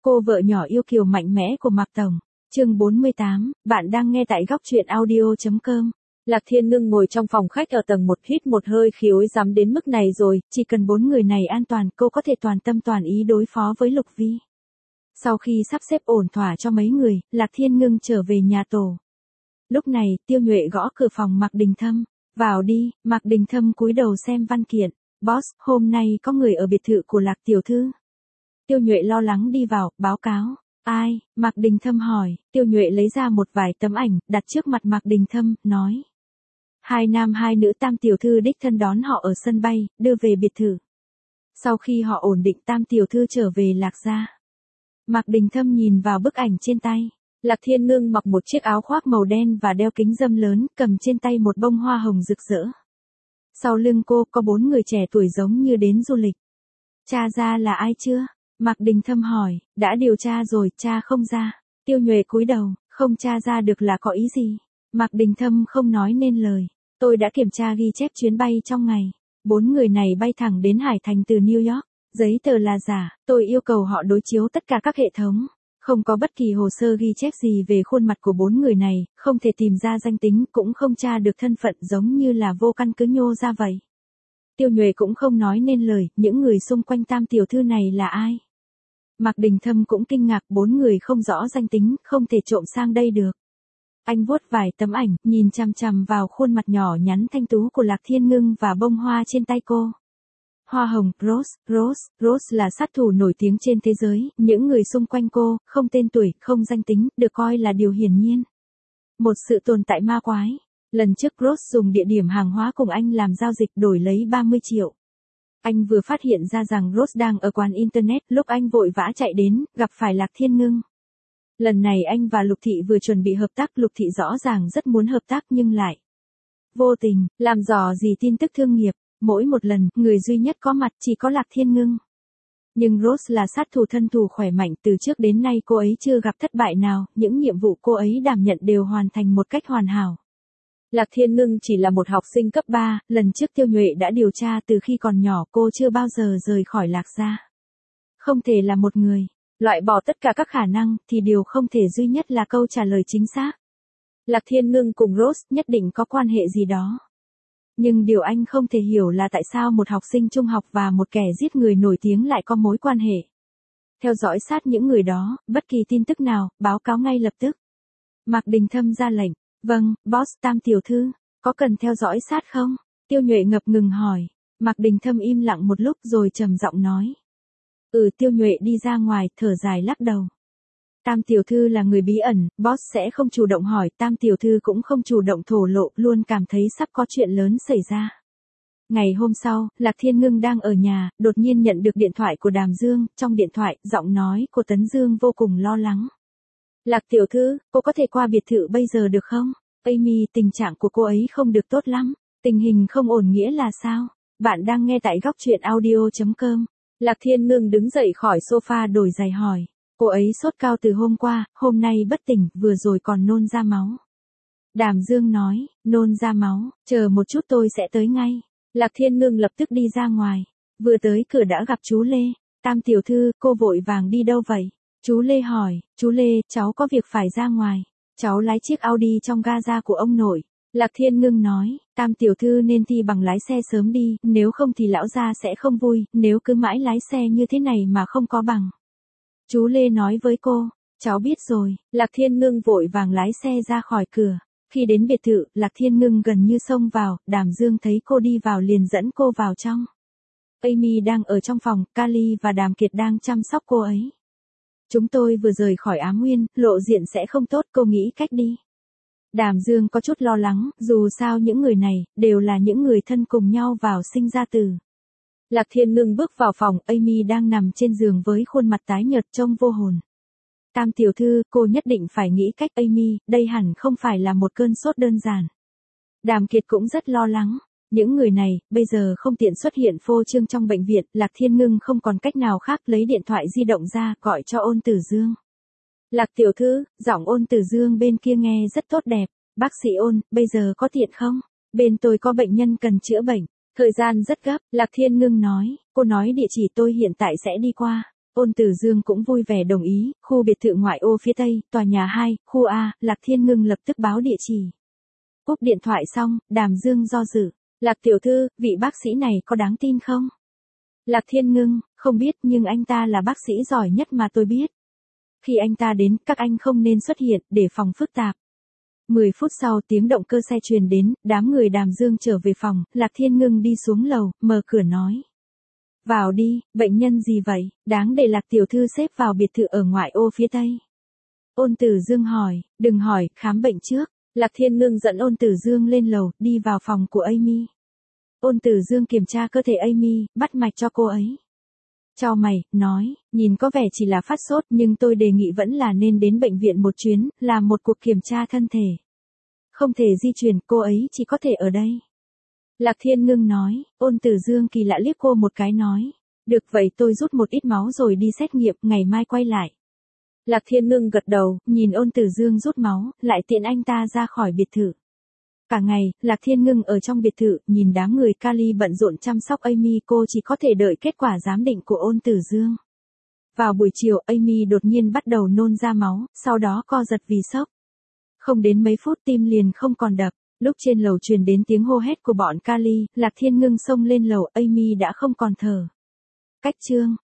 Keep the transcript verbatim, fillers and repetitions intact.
Cô vợ nhỏ yêu kiều mạnh mẽ của Mạc Tổng. Chương bốn mươi tám, bạn đang nghe tại góc truyện audio chấm com. Lạc Thiên Ngưng ngồi trong phòng khách ở tầng một, hít một hơi khí ối dám đến mức này rồi, chỉ cần bốn người này an toàn, cô có thể toàn tâm toàn ý đối phó với Lục Vi. Sau khi sắp xếp ổn thỏa cho mấy người, Lạc Thiên Ngưng trở về nhà tổ. Lúc này, Tiêu Nhuệ gõ cửa phòng Mạc Đình Thâm. Vào đi. Mạc Đình Thâm cúi đầu xem văn kiện. Boss, hôm nay có người ở biệt thự của Lạc tiểu thư. Tiêu Nhuệ lo lắng đi vào, báo cáo. Ai? Mạc Đình Thâm hỏi. Tiêu Nhuệ lấy ra một vài tấm ảnh, đặt trước mặt Mạc Đình Thâm, nói. Hai nam hai nữ Tam tiểu thư đích thân đón họ ở sân bay, đưa về biệt thự. Sau khi họ ổn định, Tam tiểu thư trở về Lạc gia. Mạc Đình Thâm nhìn vào bức ảnh trên tay. Lạc Thiên Ngưng mặc một chiếc áo khoác màu đen và đeo kính râm lớn, cầm trên tay một bông hoa hồng rực rỡ. Sau lưng cô có bốn người trẻ tuổi giống như đến du lịch. Cha ra là ai chưa? Mạc Đình Thâm hỏi. Đã điều tra rồi, cha không ra. Tiêu Nhuệ cúi đầu, không tra ra được là có ý gì? Mạc Đình Thâm không nói nên lời. Tôi đã kiểm tra ghi chép chuyến bay trong ngày. Bốn người này bay thẳng đến Hải Thành từ New York. Giấy tờ là giả, tôi yêu cầu họ đối chiếu tất cả các hệ thống. Không có bất kỳ hồ sơ ghi chép gì về khuôn mặt của bốn người này, không thể tìm ra danh tính, cũng không tra được thân phận, giống như là vô căn cứ nhô ra vậy. Tiêu Nhuệ cũng không nói nên lời, những người xung quanh Tam tiểu thư này là ai? Mạc Đình Thâm cũng kinh ngạc, bốn người không rõ danh tính, không thể trộm sang đây được. Anh vuốt vài tấm ảnh, nhìn chằm chằm vào khuôn mặt nhỏ nhắn thanh tú của Lạc Thiên Ngưng và bông hoa trên tay cô. Hoa hồng, Rose, Rose, Rose là sát thủ nổi tiếng trên thế giới, những người xung quanh cô, không tên tuổi, không danh tính, được coi là điều hiển nhiên. Một sự tồn tại ma quái. Lần trước Rose dùng địa điểm hàng hóa cùng anh làm giao dịch đổi lấy ba mươi triệu. Anh vừa phát hiện ra rằng Rose đang ở quán Internet, lúc anh vội vã chạy đến, gặp phải Lạc Thiên Ngưng. Lần này anh và Lục Thị vừa chuẩn bị hợp tác, Lục Thị rõ ràng rất muốn hợp tác nhưng lại vô tình, làm dò gì tin tức thương nghiệp. Mỗi một lần, người duy nhất có mặt chỉ có Lạc Thiên Ngưng. Nhưng Rose là sát thủ thân thủ khỏe mạnh, từ trước đến nay cô ấy chưa gặp thất bại nào, những nhiệm vụ cô ấy đảm nhận đều hoàn thành một cách hoàn hảo. Lạc Thiên Ngưng chỉ là một học sinh cấp ba, lần trước Tiêu Nhuệ đã điều tra, từ khi còn nhỏ cô chưa bao giờ rời khỏi Lạc gia. Không thể là một người, loại bỏ tất cả các khả năng, thì điều không thể duy nhất là câu trả lời chính xác. Lạc Thiên Ngưng cùng Rose nhất định có quan hệ gì đó. Nhưng điều anh không thể hiểu là tại sao một học sinh trung học và một kẻ giết người nổi tiếng lại có mối quan hệ. Theo dõi sát những người đó, bất kỳ tin tức nào, báo cáo ngay lập tức. Mạc Đình Thâm ra lệnh. Vâng, boss. Tam tiểu thư, có cần theo dõi sát không? Tiêu Nhuệ ngập ngừng hỏi. Mạc Đình Thâm im lặng một lúc rồi trầm giọng nói. Ừ. Tiêu Nhuệ đi ra ngoài, thở dài lắc đầu. Tam tiểu thư là người bí ẩn, boss sẽ không chủ động hỏi, Tam tiểu thư cũng không chủ động thổ lộ, luôn cảm thấy sắp có chuyện lớn xảy ra. Ngày hôm sau, Lạc Thiên Ngưng đang ở nhà, đột nhiên nhận được điện thoại của Đàm Dương, trong điện thoại, giọng nói của Tấn Dương vô cùng lo lắng. Lạc tiểu thư, cô có thể qua biệt thự bây giờ được không? Amy, tình trạng của cô ấy không được tốt lắm. Tình hình không ổn nghĩa là sao? Bạn đang nghe tại góc truyện audio chấm com. Lạc Thiên Ngưng đứng dậy khỏi sofa đổi giày hỏi. Cô ấy sốt cao từ hôm qua, hôm nay bất tỉnh, vừa rồi còn nôn ra máu. Đàm Dương nói, nôn ra máu, chờ một chút tôi sẽ tới ngay. Lạc Thiên Ngưng lập tức đi ra ngoài. Vừa tới cửa đã gặp chú Lê. Tam tiểu thư, cô vội vàng đi đâu vậy? Chú Lê hỏi. Chú Lê, cháu có việc phải ra ngoài. Cháu lái chiếc Audi trong gaza của ông nội. Lạc Thiên Ngưng nói, Tam tiểu thư nên thi bằng lái xe sớm đi, nếu không thì lão gia sẽ không vui, nếu cứ mãi lái xe như thế này mà không có bằng. Chú Lê nói với cô, cháu biết rồi. Lạc Thiên Ngưng vội vàng lái xe ra khỏi cửa. Khi đến biệt thự, Lạc Thiên Ngưng gần như xông vào, Đàm Dương thấy cô đi vào liền dẫn cô vào trong. Amy đang ở trong phòng, Kali và Đàm Kiệt đang chăm sóc cô ấy. Chúng tôi vừa rời khỏi Á Nguyên, lộ diện sẽ không tốt, cô nghĩ cách đi. Đàm Dương có chút lo lắng, dù sao những người này, đều là những người thân cùng nhau vào sinh ra tử. Lạc Thiên Ngưng bước vào phòng, Amy đang nằm trên giường với khuôn mặt tái nhợt trông vô hồn. Tam tiểu thư, cô nhất định phải nghĩ cách. Amy, đây hẳn không phải là một cơn sốt đơn giản. Đàm Kiệt cũng rất lo lắng. Những người này, bây giờ không tiện xuất hiện phô trương trong bệnh viện, Lạc Thiên Ngưng không còn cách nào khác, lấy điện thoại di động ra, gọi cho Ôn Tử Dương. Lạc tiểu thư, giọng Ôn Tử Dương bên kia nghe rất tốt đẹp. Bác sĩ Ôn, bây giờ có tiện không? Bên tôi có bệnh nhân cần chữa bệnh. Thời gian rất gấp, Lạc Thiên Ngưng nói. Cô nói địa chỉ, tôi hiện tại sẽ đi qua. Ôn Tử Dương cũng vui vẻ đồng ý, khu biệt thự ngoại ô phía tây, tòa nhà hai, khu A, Lạc Thiên Ngưng lập tức báo địa chỉ. Cúp điện thoại xong, Đàm Dương do dự. Lạc tiểu thư, vị bác sĩ này có đáng tin không? Lạc Thiên Ngưng, không biết nhưng anh ta là bác sĩ giỏi nhất mà tôi biết. Khi anh ta đến, các anh không nên xuất hiện, để phòng phức tạp. Mười phút sau tiếng động cơ xe truyền đến, đám người Đàm Dương trở về phòng, Lạc Thiên Ngưng đi xuống lầu, mở cửa nói. Vào đi, bệnh nhân gì vậy, đáng để Lạc tiểu thư xếp vào biệt thự ở ngoại ô phía tây. Ôn Tử Dương hỏi, đừng hỏi, khám bệnh trước. Lạc Thiên Ngưng dẫn Ôn Tử Dương lên lầu, đi vào phòng của Amy. Ôn Tử Dương kiểm tra cơ thể Amy, bắt mạch cho cô ấy. Chau mày, nói, nhìn có vẻ chỉ là phát sốt nhưng tôi đề nghị vẫn là nên đến bệnh viện một chuyến, làm một cuộc kiểm tra thân thể. Không thể di chuyển, cô ấy chỉ có thể ở đây. Lạc Thiên Ngưng nói, Ôn Tử Dương kỳ lạ liếc cô một cái nói. Được vậy tôi rút một ít máu rồi đi xét nghiệm, ngày mai quay lại. Lạc Thiên Ngưng gật đầu, nhìn Ôn Tử Dương rút máu, lại tiện anh ta ra khỏi biệt thự. Cả ngày, Lạc Thiên Ngưng ở trong biệt thự, nhìn đám người Kali bận rộn chăm sóc Amy, cô chỉ có thể đợi kết quả giám định của Ôn Tử Dương. Vào buổi chiều, Amy đột nhiên bắt đầu nôn ra máu, sau đó co giật vì sốc. Không đến mấy phút tim liền không còn đập. Lúc trên lầu truyền đến tiếng hô hét của bọn Kali, Lạc Thiên Ngưng xông lên lầu, Amy đã không còn thở. Cách chương